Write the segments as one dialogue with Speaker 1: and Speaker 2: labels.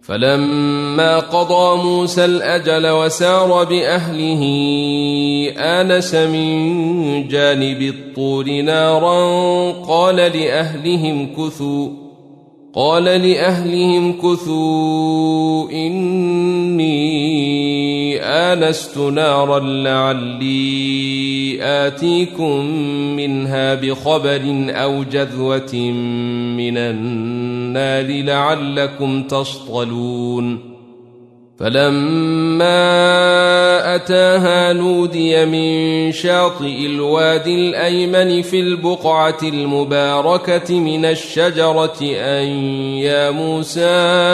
Speaker 1: فلما قضى موسى الأجل وسار بأهله آنس من جانب الطور نارا قال لأهلهم كثوا إني آنست نارا لعلي آتيكم منها بخبر أو جذوة من النار لعلكم تصطلون فلما أتاها نودي من شاطئ الوادي الأيمن في البقعة المباركة من الشجرة أن يا موسى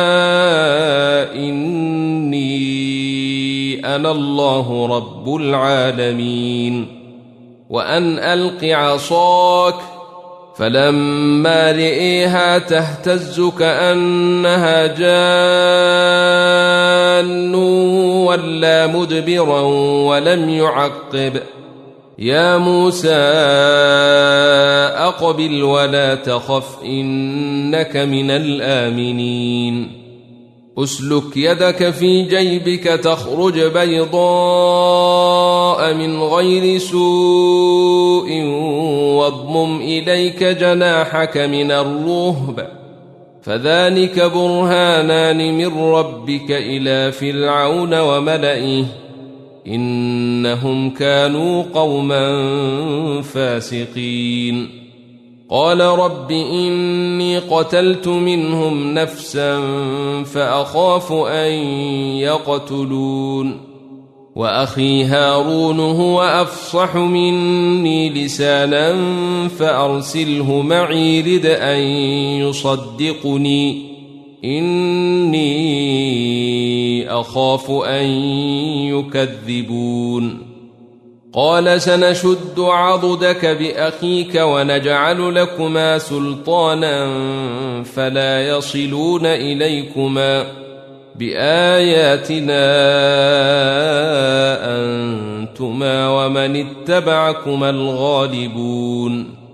Speaker 1: إني أنا الله رب العالمين وأن ألق عصاك فلما رئيها تهتز كأنها جان ولا مدبرا ولم يعقب يا موسى أقبل ولا تخف إنك من الآمنين أسلك يدك في جيبك تخرج بيضاء من غير سوء واضمم إليك جناحك من الرهب فذلك برهانان من ربك إلى فرعون وملئه إنهم كانوا قوما فاسقين قال رب إني قتلت منهم نفسا فأخاف أن يقتلون وأخي هارون هو أفصح مني لسانا فأرسله معي رد أن يصدقني إني أخاف أن يكذبون قال سنشد عضدك بأخيك ونجعل لكما سلطانا فلا يصلون إليكما بآياتنا أنتما ومن اتبعكما الغالبون